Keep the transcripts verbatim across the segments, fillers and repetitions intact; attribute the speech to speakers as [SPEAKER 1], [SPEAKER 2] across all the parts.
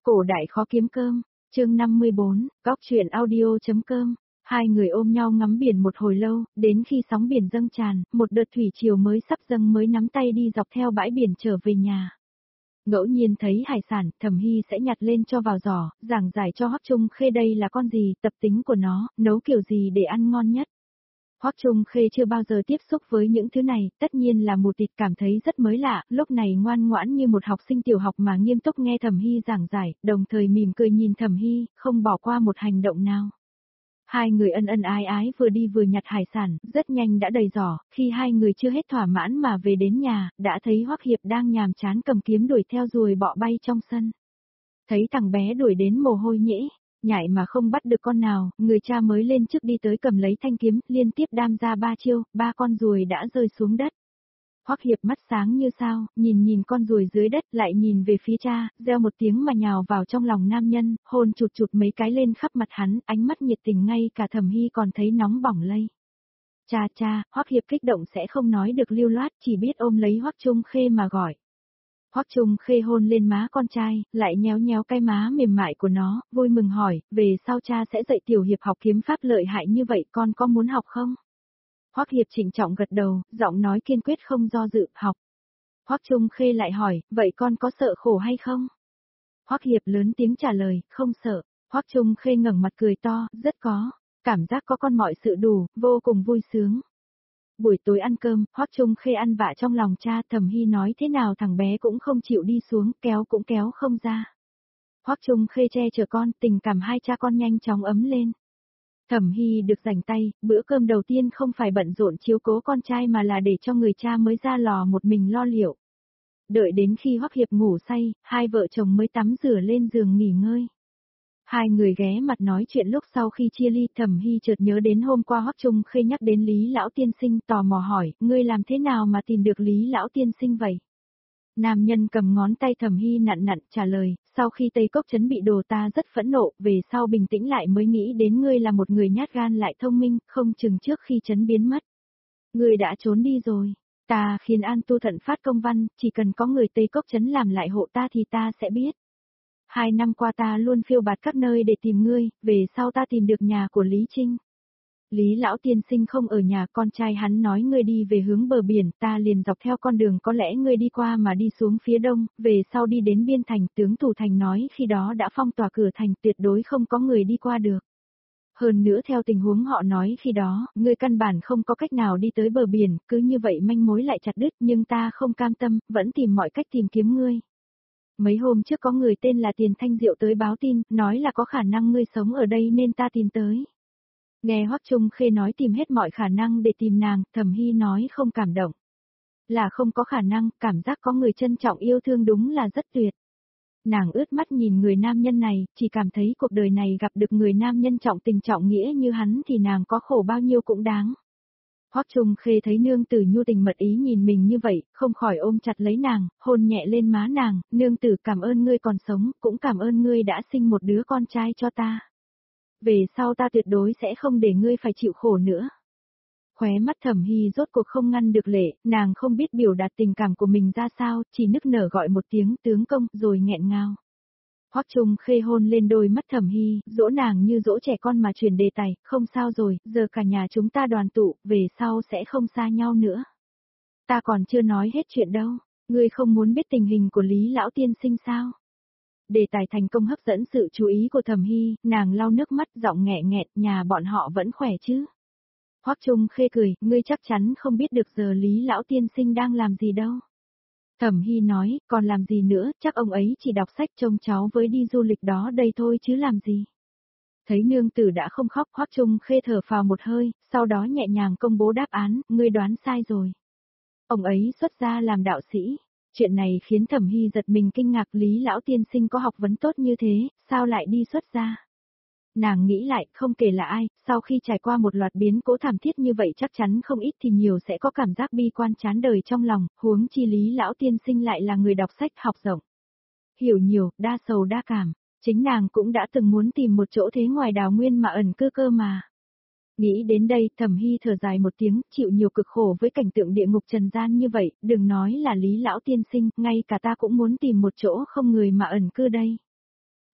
[SPEAKER 1] Cổ đại khó kiếm cơm, chương năm mươi bốn, góc truyện audio.com. Hai người ôm nhau ngắm biển một hồi lâu, đến khi sóng biển dâng tràn, một đợt thủy triều mới sắp dâng mới nắm tay đi dọc theo bãi biển trở về nhà. Ngẫu nhiên thấy hải sản, Thẩm Hy sẽ nhặt lên cho vào giỏ, giảng giải cho Hoắc Trung Khê đây là con gì, tập tính của nó, nấu kiểu gì để ăn ngon nhất. Hoắc Trung Khê chưa bao giờ tiếp xúc với những thứ này, tất nhiên là mù tịt, cảm thấy rất mới lạ, lúc này ngoan ngoãn như một học sinh tiểu học mà nghiêm túc nghe Thẩm Hy giảng giải, đồng thời mỉm cười nhìn Thẩm Hy, không bỏ qua một hành động nào. Hai người ân ân ái ái vừa đi vừa nhặt hải sản, rất nhanh đã đầy giỏ, khi hai người chưa hết thỏa mãn mà về đến nhà, đã thấy Hoắc Hiệp đang nhàm chán cầm kiếm đuổi theo ruồi bọ bay trong sân. Thấy thằng bé đuổi đến mồ hôi nhễ, nhảy mà không bắt được con nào, người cha mới lên trước đi tới cầm lấy thanh kiếm, liên tiếp đam ra ba chiêu, ba con ruồi đã rơi xuống đất. Hoắc Hiệp mắt sáng như sao, nhìn nhìn con ruồi dưới đất, lại nhìn về phía cha, reo một tiếng mà nhào vào trong lòng nam nhân, hôn chụt chụt mấy cái lên khắp mặt hắn, ánh mắt nhiệt tình ngay cả Thẩm Hy còn thấy nóng bỏng lây. Cha cha, Hoắc Hiệp kích động sẽ không nói được lưu loát, chỉ biết ôm lấy Hoắc Trung Khê mà gọi. Hoắc Trung Khê hôn lên má con trai, lại nhéo nhéo cái má mềm mại của nó, vui mừng hỏi, về sau cha sẽ dạy Tiểu Hiệp học kiếm pháp lợi hại như vậy, con có muốn học không? Hoắc Hiệp trịnh trọng gật đầu, giọng nói kiên quyết không do dự, học. Hoắc Trung Khê lại hỏi, vậy con có sợ khổ hay không? Hoắc Hiệp lớn tiếng trả lời, không sợ. Hoắc Trung Khê ngẩng mặt cười to, rất có, cảm giác có con mọi sự đủ, vô cùng vui sướng. Buổi tối ăn cơm, Hoắc Trung Khê ăn vạ trong lòng cha, Thẩm Hy nói thế nào thằng bé cũng không chịu đi xuống, kéo cũng kéo không ra. Hoắc Trung Khê che chở con, tình cảm hai cha con nhanh chóng ấm lên. Thẩm Hy được rảnh tay, bữa cơm đầu tiên không phải bận rộn chiếu cố con trai mà là để cho người cha mới ra lò một mình lo liệu. Đợi đến khi Hoắc Hiệp ngủ say, hai vợ chồng mới tắm rửa lên giường nghỉ ngơi. Hai người ghé mặt nói chuyện lúc sau khi chia ly, Thẩm Hy chợt nhớ đến hôm qua Hoắc Trung Khê nhắc đến Lý Lão Tiên Sinh, tò mò hỏi, ngươi làm thế nào mà tìm được Lý Lão Tiên Sinh vậy? Nam nhân cầm ngón tay Thẩm Hy nặn nặn trả lời, sau khi Tây Cốc Trấn bị đổ ta rất phẫn nộ, về sau bình tĩnh lại mới nghĩ đến ngươi là một người nhát gan lại thông minh, không chừng trước khi Trấn biến mất. Ngươi đã trốn đi rồi, ta khiến An Tu Thận phát công văn, chỉ cần có người Tây Cốc Trấn làm lại hộ ta thì ta sẽ biết. Hai năm qua ta luôn phiêu bạt các nơi để tìm ngươi, về sau ta tìm được nhà của Lý Trinh. Lý Lão Tiên Sinh không ở nhà, con trai hắn nói ngươi đi về hướng bờ biển, ta liền dọc theo con đường có lẽ ngươi đi qua mà đi xuống phía đông, về sau đi đến biên thành, tướng Thủ Thành nói khi đó đã phong tỏa cửa thành, tuyệt đối không có người đi qua được. Hơn nữa theo tình huống họ nói khi đó, ngươi căn bản không có cách nào đi tới bờ biển, cứ như vậy manh mối lại chặt đứt, nhưng ta không cam tâm, vẫn tìm mọi cách tìm kiếm ngươi. Mấy hôm trước có người tên là Tiền Thanh Diệu tới báo tin, nói là có khả năng ngươi sống ở đây nên ta tìm tới. Nghe Hoắc Trung Khê nói tìm hết mọi khả năng để tìm nàng, Thẩm Hy nói không cảm động. Là không có khả năng, cảm giác có người trân trọng yêu thương đúng là rất tuyệt. Nàng ướt mắt nhìn người nam nhân này, chỉ cảm thấy cuộc đời này gặp được người nam nhân trọng tình trọng nghĩa như hắn thì nàng có khổ bao nhiêu cũng đáng. Hoắc Trung Khê thấy nương tử nhu tình mật ý nhìn mình như vậy, không khỏi ôm chặt lấy nàng, hôn nhẹ lên má nàng, nương tử cảm ơn ngươi còn sống, cũng cảm ơn ngươi đã sinh một đứa con trai cho ta. Về sau ta tuyệt đối sẽ không để ngươi phải chịu khổ nữa. Khóe mắt Thẩm Hy rốt cuộc không ngăn được lệ, nàng không biết biểu đạt tình cảm của mình ra sao, chỉ nức nở gọi một tiếng tướng công rồi nghẹn ngào. Hoắc Trung Khê hôn lên đôi mắt Thẩm Hy, dỗ nàng như dỗ trẻ con mà chuyển đề tài, không sao rồi, giờ cả nhà chúng ta đoàn tụ, về sau sẽ không xa nhau nữa. Ta còn chưa nói hết chuyện đâu, ngươi không muốn biết tình hình của Lý Lão Tiên Sinh sao? Đề tài thành công hấp dẫn sự chú ý của Thẩm Hy, nàng lau nước mắt giọng nghẹ nghẹt, nhà bọn họ vẫn khỏe chứ? Hoắc Trung Khê cười, ngươi chắc chắn không biết được giờ Lý Lão Tiên Sinh đang làm gì đâu. Thẩm Hy nói, còn làm gì nữa, chắc ông ấy chỉ đọc sách trông cháu với đi du lịch đó đây thôi chứ làm gì. Thấy nương tử đã không khóc, Hoắc Trung Khê thở phào một hơi, sau đó nhẹ nhàng công bố đáp án, ngươi đoán sai rồi. Ông ấy xuất gia làm đạo sĩ. Chuyện này khiến Thẩm Hy giật mình kinh ngạc, Lý Lão Tiên Sinh có học vấn tốt như thế, sao lại đi xuất gia? Nàng nghĩ lại, không kể là ai, sau khi trải qua một loạt biến cố thảm thiết như vậy chắc chắn không ít thì nhiều sẽ có cảm giác bi quan chán đời trong lòng, huống chi Lý Lão Tiên Sinh lại là người đọc sách học rộng. Hiểu nhiều, đa sầu đa cảm, chính nàng cũng đã từng muốn tìm một chỗ thế ngoài đào nguyên mà ẩn cư cơ mà. Nghĩ đến đây, Thẩm Hy thở dài một tiếng, chịu nhiều cực khổ với cảnh tượng địa ngục trần gian như vậy, đừng nói là Lý Lão Tiên Sinh, ngay cả ta cũng muốn tìm một chỗ không người mà ẩn cư đây.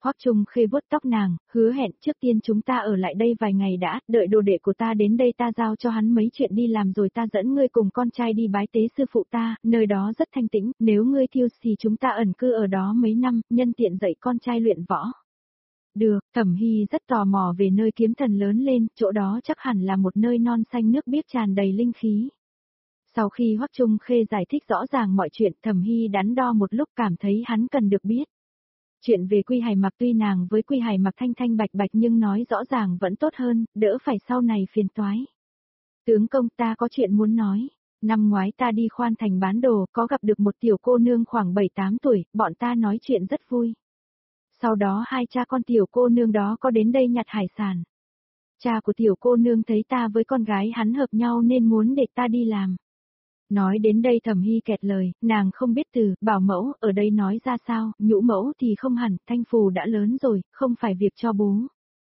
[SPEAKER 1] Hoắc Trung Khê vuốt tóc nàng, hứa hẹn trước tiên chúng ta ở lại đây vài ngày đã, đợi đồ đệ của ta đến đây ta giao cho hắn mấy chuyện đi làm rồi ta dẫn ngươi cùng con trai đi bái tế sư phụ ta, nơi đó rất thanh tĩnh, nếu ngươi thiêu thì chúng ta ẩn cư ở đó mấy năm, nhân tiện dạy con trai luyện võ. Được, Thẩm Hy rất tò mò về nơi kiếm thần lớn lên, chỗ đó chắc hẳn là một nơi non xanh nước biếc tràn đầy linh khí. Sau khi Hoắc Trung Khê giải thích rõ ràng mọi chuyện, Thẩm Hy đắn đo một lúc cảm thấy hắn cần được biết. Chuyện về Quy Hải Mặc tuy nàng với Quy Hải Mặc thanh thanh bạch bạch nhưng nói rõ ràng vẫn tốt hơn, đỡ phải sau này phiền toái. Tướng công ta có chuyện muốn nói. Năm ngoái ta đi khoan thành bán đồ, có gặp được một tiểu cô nương khoảng bảy tám tuổi, bọn ta nói chuyện rất vui. Sau đó hai cha con tiểu cô nương đó có đến đây nhặt hải sản. Cha của tiểu cô nương thấy ta với con gái hắn hợp nhau nên muốn để ta đi làm. Nói đến đây Thẩm Hy kẹt lời, nàng không biết từ, bảo mẫu, ở đây nói ra sao, nhũ mẫu thì không hẳn, Thanh Phù đã lớn rồi, không phải việc cho bố.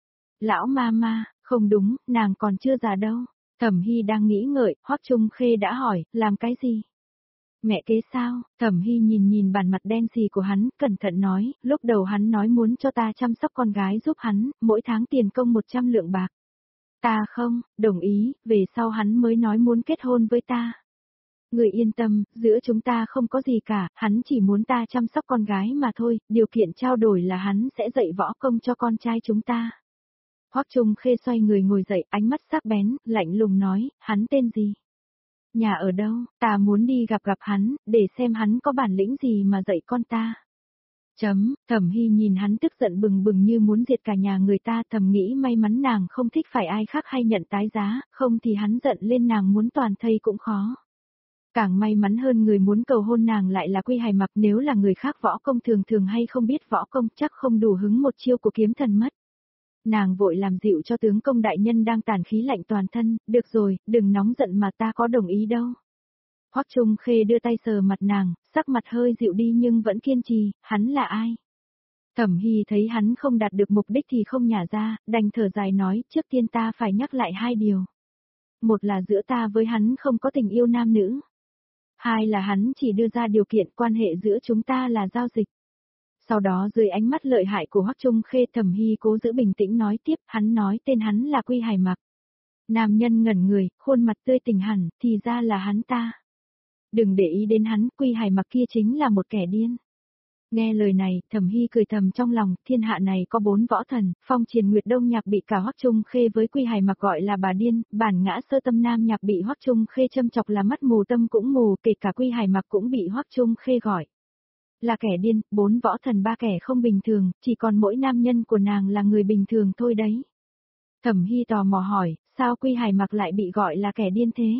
[SPEAKER 1] Lão ma ma, không đúng, nàng còn chưa già đâu. Thẩm Hy đang nghĩ ngợi, Hoắc Trung Khê đã hỏi, làm cái gì? Mẹ kế sao? Thẩm Hy nhìn nhìn bản mặt đen xì của hắn, cẩn thận nói, lúc đầu hắn nói muốn cho ta chăm sóc con gái giúp hắn, mỗi tháng tiền công một trăm lượng bạc. Ta không, đồng ý, về sau hắn mới nói muốn kết hôn với ta. Người yên tâm, giữa chúng ta không có gì cả, hắn chỉ muốn ta chăm sóc con gái mà thôi, điều kiện trao đổi là hắn sẽ dạy võ công cho con trai chúng ta. Hoắc Trung Khê xoay người ngồi dậy, ánh mắt sắc bén, lạnh lùng nói, hắn tên gì? Nhà ở đâu, ta muốn đi gặp gặp hắn, để xem hắn có bản lĩnh gì mà dạy con ta. Chấm, Thẩm Hy nhìn hắn tức giận bừng bừng như muốn diệt cả nhà người ta, thầm nghĩ may mắn nàng không thích phải ai khác hay nhận tái giá, không thì hắn giận lên nàng muốn toàn thây cũng khó. Càng may mắn hơn người muốn cầu hôn nàng lại là Quy Hải Mặc, nếu là người khác võ công thường thường hay không biết võ công chắc không đủ hứng một chiêu của kiếm thần mất. Nàng vội làm dịu cho tướng công đại nhân đang tàn khí lạnh toàn thân, được rồi, đừng nóng giận mà ta có đồng ý đâu. Hoắc Trung Khê đưa tay sờ mặt nàng, sắc mặt hơi dịu đi nhưng vẫn kiên trì, hắn là ai? Thẩm Hy thấy hắn không đạt được mục đích thì không nhả ra, đành thở dài nói, trước tiên ta phải nhắc lại hai điều. Một là giữa ta với hắn không có tình yêu nam nữ. Hai là hắn chỉ đưa ra điều kiện quan hệ giữa chúng ta là giao dịch. Sau đó dưới ánh mắt lợi hại của Hoắc Trung Khê Thẩm Hy cố giữ bình tĩnh nói tiếp, hắn nói tên hắn là Quy Hải Mặc. Nam nhân ngẩn người, khuôn mặt tươi tỉnh hẳn, thì ra là hắn ta. Đừng để ý đến hắn, Quy Hải Mặc kia chính là một kẻ điên. Nghe lời này, Thẩm Hy cười thầm trong lòng, thiên hạ này có bốn võ thần, Phong Triền Nguyệt Đông Nhạc bị cả Hoắc Trung Khê với Quy Hải Mặc gọi là bà điên, bản ngã Sơ Tâm Nam Nhạc bị Hoắc Trung Khê châm chọc là mắt mù tâm cũng mù, kể cả Quy Hải Mặc cũng bị Hoắc Trung Khê gọi là kẻ điên, bốn võ thần ba kẻ không bình thường, chỉ còn mỗi nam nhân của nàng là người bình thường thôi đấy. Thẩm Hy tò mò hỏi, sao Quy Hải Mặc lại bị gọi là kẻ điên thế?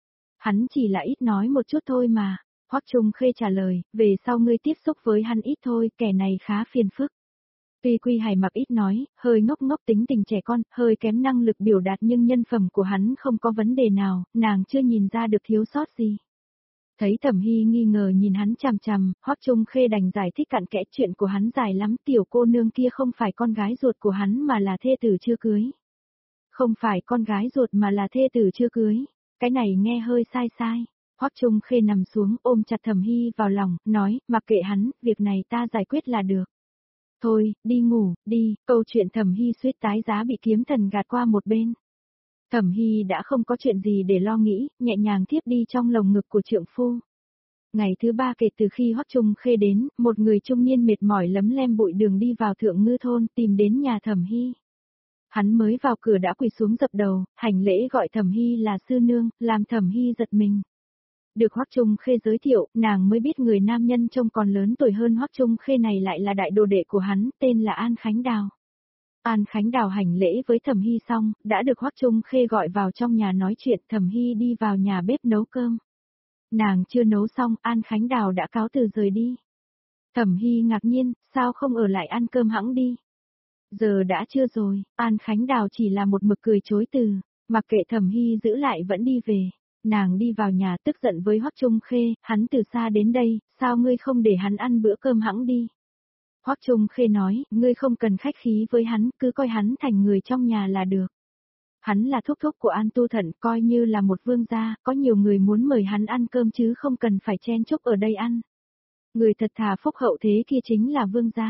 [SPEAKER 1] Hắn chỉ là ít nói một chút thôi mà. Hoắc Trung Khê trả lời, về sau ngươi tiếp xúc với hắn ít thôi, kẻ này khá phiền phức. Tuy Quy Hải Mặc ít nói, hơi ngốc ngốc tính tình trẻ con, hơi kém năng lực biểu đạt nhưng nhân phẩm của hắn không có vấn đề nào, nàng chưa nhìn ra được thiếu sót gì. Thấy Thẩm Hy nghi ngờ nhìn hắn chằm chằm, Hoắc Trung Khê đành giải thích cặn kẽ chuyện của hắn dài lắm, tiểu cô nương kia không phải con gái ruột của hắn mà là thê tử chưa cưới. Không phải con gái ruột mà là thê tử chưa cưới, cái này nghe hơi sai sai. Hoắc Trung Khê nằm xuống ôm chặt Thẩm Hy vào lòng, nói, mặc kệ hắn, việc này ta giải quyết là được. Thôi, đi ngủ, đi, câu chuyện Thẩm Hy suýt tái giá bị kiếm thần gạt qua một bên. Thẩm Hy đã không có chuyện gì để lo nghĩ, nhẹ nhàng thiếp đi trong lồng ngực của trượng phu. Ngày thứ ba kể từ khi Hoắc Trung Khê đến, một người trung niên mệt mỏi lấm lem bụi đường đi vào Thượng Ngư thôn tìm đến nhà Thẩm Hy. Hắn mới vào cửa đã quỳ xuống dập đầu, hành lễ gọi Thẩm Hy là sư nương, làm Thẩm Hy giật mình. Được Hoắc Trung Khê giới thiệu, nàng mới biết người nam nhân trông còn lớn tuổi hơn Hoắc Trung Khê này lại là đại đồ đệ của hắn, tên là An Khánh Đào. An Khánh Đào hành lễ với Thẩm Hy xong, đã được Hoắc Trung Khê gọi vào trong nhà nói chuyện, Thẩm Hy đi vào nhà bếp nấu cơm. Nàng chưa nấu xong, An Khánh Đào đã cáo từ rời đi. Thẩm Hy ngạc nhiên, sao không ở lại ăn cơm hẵng đi? Giờ đã chưa rồi, An Khánh Đào chỉ là một mực cười chối từ, mặc kệ Thẩm Hy giữ lại vẫn đi về. Nàng đi vào nhà tức giận với Hoắc Trung Khê, hắn từ xa đến đây, sao ngươi không để hắn ăn bữa cơm hẵng đi? Hoắc Trung Khê nói, ngươi không cần khách khí với hắn, cứ coi hắn thành người trong nhà là được. Hắn là thúc thúc của An Tu Thận, coi như là một vương gia, có nhiều người muốn mời hắn ăn cơm chứ không cần phải chen chúc ở đây ăn. Người thật thà phúc hậu thế kia chính là vương gia.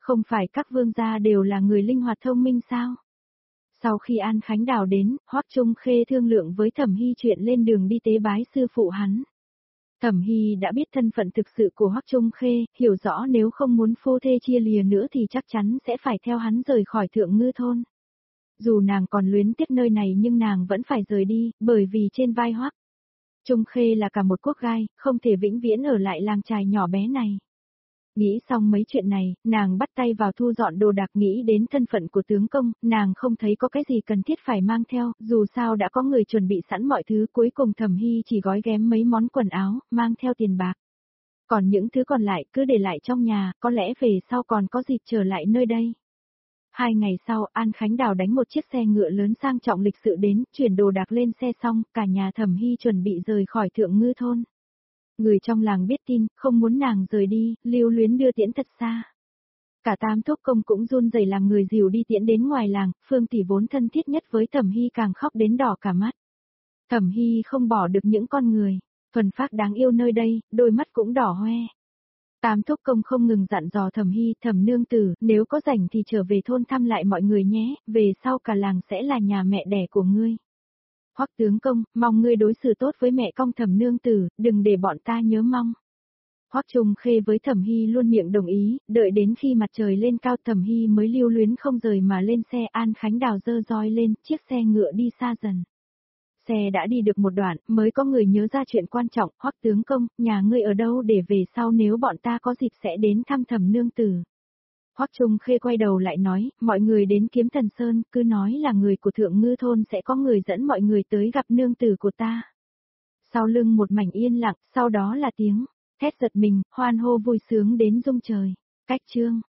[SPEAKER 1] Không phải các vương gia đều là người linh hoạt thông minh sao? Sau khi An Khánh Đào đến, Hoắc Trung Khê thương lượng với Thẩm Hy chuyện lên đường đi tế bái sư phụ hắn. Thẩm Hy đã biết thân phận thực sự của Hoắc Trung Khê, hiểu rõ nếu không muốn phô thê chia lìa nữa thì chắc chắn sẽ phải theo hắn rời khỏi Thượng Ngư thôn. Dù nàng còn luyến tiếc nơi này nhưng nàng vẫn phải rời đi, bởi vì trên vai Hoắc Trung Khê là cả một quốc gai, không thể vĩnh viễn ở lại làng chài nhỏ bé này. Nghĩ xong mấy chuyện này, nàng bắt tay vào thu dọn đồ đạc, nghĩ đến thân phận của tướng công, nàng không thấy có cái gì cần thiết phải mang theo, dù sao đã có người chuẩn bị sẵn mọi thứ, cuối cùng Thẩm Hy chỉ gói ghém mấy món quần áo, mang theo tiền bạc. Còn những thứ còn lại cứ để lại trong nhà, có lẽ về sau còn có dịp trở lại nơi đây. Hai ngày sau, An Khánh Đào đánh một chiếc xe ngựa lớn sang trọng lịch sự đến, chuyển đồ đạc lên xe xong, cả nhà Thẩm Hy chuẩn bị rời khỏi Thượng Ngư thôn. Người trong làng biết tin, không muốn nàng rời đi, lưu luyến đưa tiễn thật xa. Cả Tam Thúc Công cũng run rẩy làm người dìu đi tiễn đến ngoài làng, Phương Tỷ vốn thân thiết nhất với Thẩm Hy càng khóc đến đỏ cả mắt. Thẩm Hy không bỏ được những con người thuần phác đáng yêu nơi đây, đôi mắt cũng đỏ hoe. Tam Thúc Công không ngừng dặn dò Thẩm Hy, Thẩm nương tử, nếu có rảnh thì trở về thôn thăm lại mọi người nhé, về sau cả làng sẽ là nhà mẹ đẻ của ngươi. Hoắc tướng công, mong ngươi đối xử tốt với mẹ con Thẩm nương tử, đừng để bọn ta nhớ mong. Hoắc Trung Khê với Thẩm Hy luôn miệng đồng ý, đợi đến khi mặt trời lên cao Thẩm Hy mới lưu luyến không rời mà lên xe. An Khánh Đào giơ roi lên, chiếc xe ngựa đi xa dần. Xe đã đi được một đoạn, mới có người nhớ ra chuyện quan trọng, Hoắc tướng công, nhà ngươi ở đâu để về sau nếu bọn ta có dịp sẽ đến thăm Thẩm nương tử. Hoắc Trung Khê quay đầu lại nói, mọi người đến Kiếm Thần Sơn, cứ nói là người của Thượng Ngư thôn sẽ có người dẫn mọi người tới gặp nương tử của ta. Sau lưng một mảnh yên lặng, sau đó là tiếng thét giật mình, hoan hô vui sướng đến rung trời. Cách chương